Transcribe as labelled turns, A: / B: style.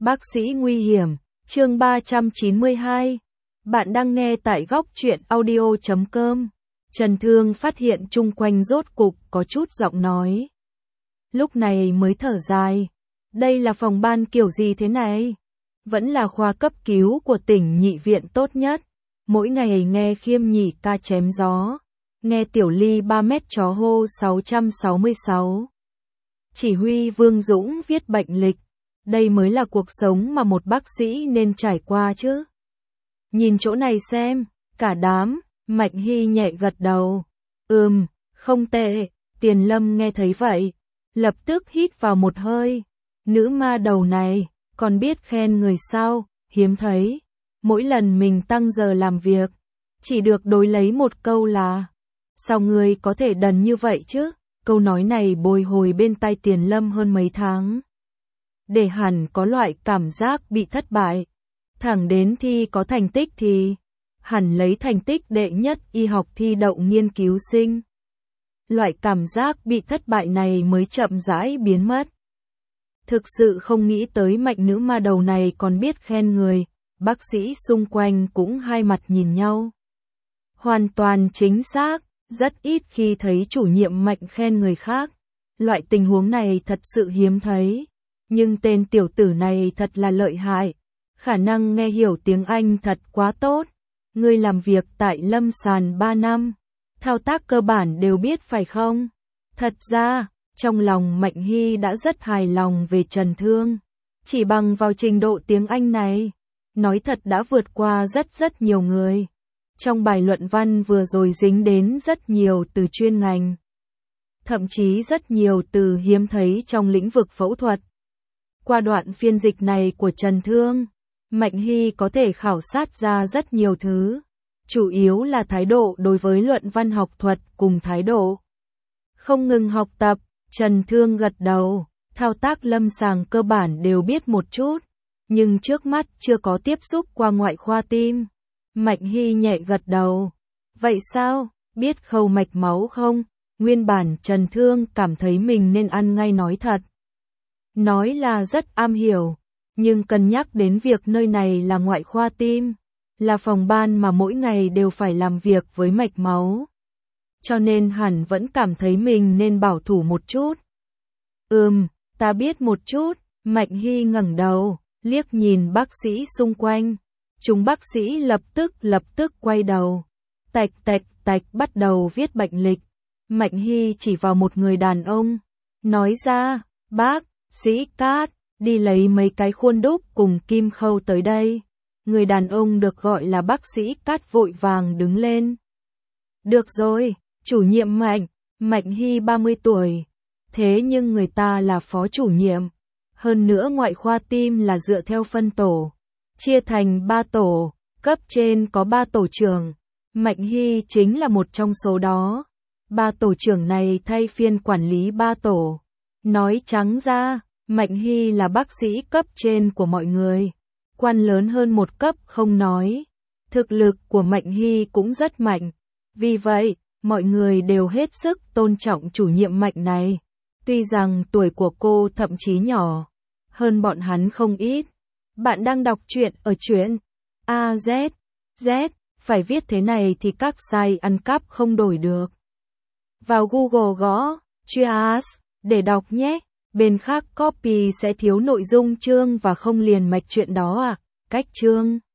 A: Bác sĩ nguy hiểm, chương 392. Bạn đang nghe tại góc truyện audio.com. Trần Thương phát hiện chung quanh rốt cục có chút giọng nói. Lúc này mới thở dài. Đây là phòng ban kiểu gì thế này? Vẫn là khoa cấp cứu của tỉnh nhị viện tốt nhất. Mỗi ngày nghe Khiêm Nhị ca chém gió. Nghe Tiểu Ly 3 mét chó hô 666. Chỉ huy Vương Dũng viết bệnh lịch. Đây mới là cuộc sống mà một bác sĩ nên trải qua chứ. Nhìn chỗ này xem, cả đám, Mạnh Hy nhẹ gật đầu. Không tệ, Tiền Lâm nghe thấy vậy. Lập tức hít vào một hơi. Nữ ma đầu này, còn biết khen người sao, hiếm thấy. Mỗi lần mình tăng giờ làm việc, chỉ được đối lấy một câu là: sao ngươi có thể đần như vậy chứ? Câu nói này bồi hồi bên tai Tiền Lâm hơn mấy tháng. Để hẳn có loại cảm giác bị thất bại. Thẳng đến thi có thành tích thì hẳn lấy thành tích đệ nhất y học thi đậu nghiên cứu sinh. Loại cảm giác bị thất bại này mới chậm rãi biến mất. Thực sự không nghĩ tới mạnh nữ ma đầu này còn biết khen người, bác sĩ xung quanh cũng hai mặt nhìn nhau. Hoàn toàn chính xác, rất ít khi thấy chủ nhiệm Mạnh khen người khác. Loại tình huống này thật sự hiếm thấy. Nhưng tên tiểu tử này thật là lợi hại. Khả năng nghe hiểu tiếng Anh thật quá tốt. Ngươi làm việc tại Lâm Sàn 3 năm. Thao tác cơ bản đều biết phải không? Thật ra, trong lòng Mạnh Hy đã rất hài lòng về Trần Thương. Chỉ bằng vào trình độ tiếng Anh này, nói thật đã vượt qua rất nhiều người. Trong bài luận văn vừa rồi dính đến rất nhiều từ chuyên ngành. Thậm chí rất nhiều từ hiếm thấy trong lĩnh vực phẫu thuật. Qua đoạn phiên dịch này của Trần Thương, Mạnh Hy có thể khảo sát ra rất nhiều thứ. Chủ yếu là thái độ đối với luận văn học thuật cùng thái độ không ngừng học tập. Trần Thương gật đầu, thao tác lâm sàng cơ bản đều biết một chút, nhưng trước mắt chưa có tiếp xúc qua ngoại khoa tim. Mạnh Hy nhẹ gật đầu. Vậy sao, biết khâu mạch máu không? Nguyên bản Trần Thương cảm thấy mình nên ăn ngay nói thật. Nói là rất am hiểu, nhưng cân nhắc đến việc nơi này là ngoại khoa tim, là phòng ban mà mỗi ngày đều phải làm việc với mạch máu. Cho nên hẳn vẫn cảm thấy mình nên bảo thủ một chút. Ta biết một chút. Mạnh Hy ngẩng đầu, liếc nhìn bác sĩ xung quanh. Chúng bác sĩ lập tức quay đầu. Tạch bắt đầu viết bệnh lịch. Mạnh Hy chỉ vào một người đàn ông. Nói ra, bác sĩ Cát, đi lấy mấy cái khuôn đúc cùng kim khâu tới đây. Người đàn ông được gọi là bác sĩ Cát vội vàng đứng lên. Được rồi, chủ nhiệm Mạnh. Mạnh Hy 30 tuổi. Thế nhưng người ta là phó chủ nhiệm. Hơn nữa ngoại khoa tim là dựa theo phân tổ. Chia thành 3 tổ, cấp trên có 3 tổ trưởng. Mạnh Hy chính là một trong số đó. 3 tổ trưởng này thay phiên quản lý 3 tổ. Nói trắng ra, Mạnh Hy là bác sĩ cấp trên của mọi người. Quan lớn hơn một cấp không nói. Thực lực của Mạnh Hy cũng rất mạnh. Vì vậy, mọi người đều hết sức tôn trọng chủ nhiệm Mạnh này. Tuy rằng tuổi của cô thậm chí nhỏ hơn bọn hắn không ít. Bạn đang đọc truyện ở truyện AZZ, phải viết thế này thì các site ăn cắp không đổi được. Vào Google gõ Cheers để đọc nhé. Bên khác copy sẽ thiếu nội dung chương và không liền mạch truyện đó à. Cách chương